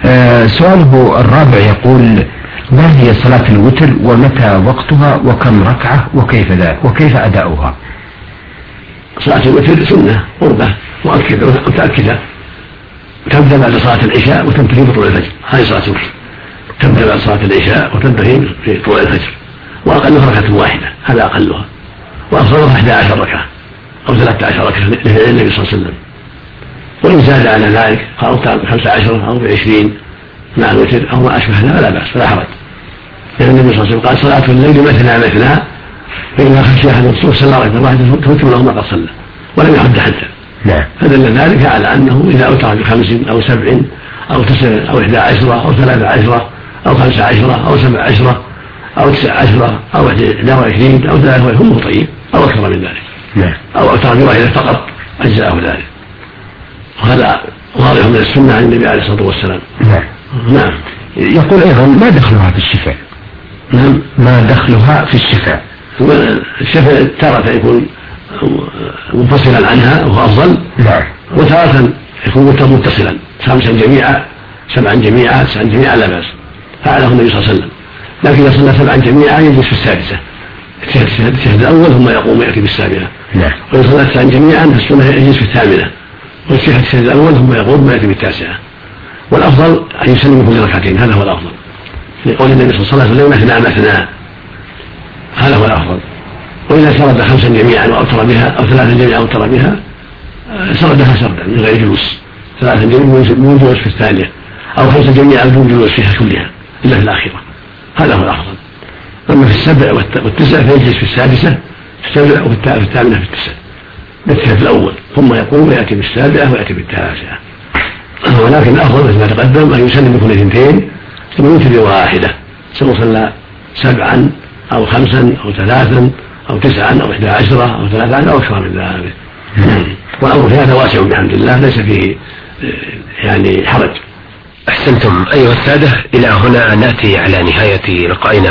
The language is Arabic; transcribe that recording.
سؤاله الرابع يقول: ما هي صلاة الوتر ومتى وقتها وكم ركعة وكيف أداؤها؟ صلاة الوتر سنة قربة متأكدة، تبدأ بعد صلاة العشاء وتنتهي بطلوع الفجر. هذه صلاة الوتر تبدأ بعد صلاة العشاء وتنتهي في طلوع الفجر، وأقلها ركعة واحدة، هذا أقلها، وأفضلها 11 ركعة أو 13 ركعة للنبي صلى الله عليه وسلم. وإن زاد على ذلك أو 15 أو 20 مع الوتر أو ما أشبه هذا فلا بأس، فلا حرج، لأن النبي صلى الله عليه وسلم قال: صلاة الليل مثنى مثنى فإذا خشي أحد الصبح صلى ركعة واحدة توتر له ما قد صلى، ولم يحد حتى. فدل ذلك على أنه إذا أوتر ب5 أو 7 أو 9 أو 11 أو 13 أو 15 أو 17 أو 19 أو 21 أو 23 هم طيب، أو أكثر من ذلك، أو أوتر بواحدة فقط أجزاءه ذلك. وهذا واضح من السنة عن النبي عليه الصلاة والسلام. نعم. يقول أيضا: ما دخلها في الشفاء؟ نعم. ما دخلها في الشفاء؟ الشفاء تارة يكون منفصلا عنها وهو أفضل، وتارة يكون متصلا 5 جميعا 7 جميعا 9 جميعا لا بأس، فعله النبي صلى الله عليه وسلم. لكن إذا صلى 7 جميعا يجلس في السادسة، التشهد الأول ثم يقوم ويأتي بالسابعة. وإن صلى 9 جميعا فالسنة يجلس في الثامنة والتشهد الأول ثم يقوم ويأتي بالتاسعة. والأفضل أن يسلم كل ركعتين، هذا هو الأفضل، لقول النبي صلى الله عليه وسلم: مثنى مثنى، هذا هو الأفضل. وإذا سرد 5 جميعا وأوتر بها أو 3 جميعا وأوتر بها سردها سردا من غير جلوس، 3 جميعا بدون جلوس في الثانية، أو 5 جميعا بدون جلوس فيها كلها إلا في الآخرة، هذا هو الأفضل. أما في 7 و9 فيجلس في السادسة في 7 وفي 8 في 9 بالتشهد الأول ثم يقوم ويأتي بالسابعة ويأتي بالتاسعة. ولكن الأفضل مثل ما تقدم أن يسلم كل 2 ثم يوتر بواحدة، سواء صلى 7 أو 5 أو 3 أو 9 أو 11 أو 13 أو أكثر من ذلك. والأمر في هذا واسع بحمد الله، ليس فيه يعني حرج. أحسنتم أيها السادة، إلى هنا نأتي على نهاية لقائنا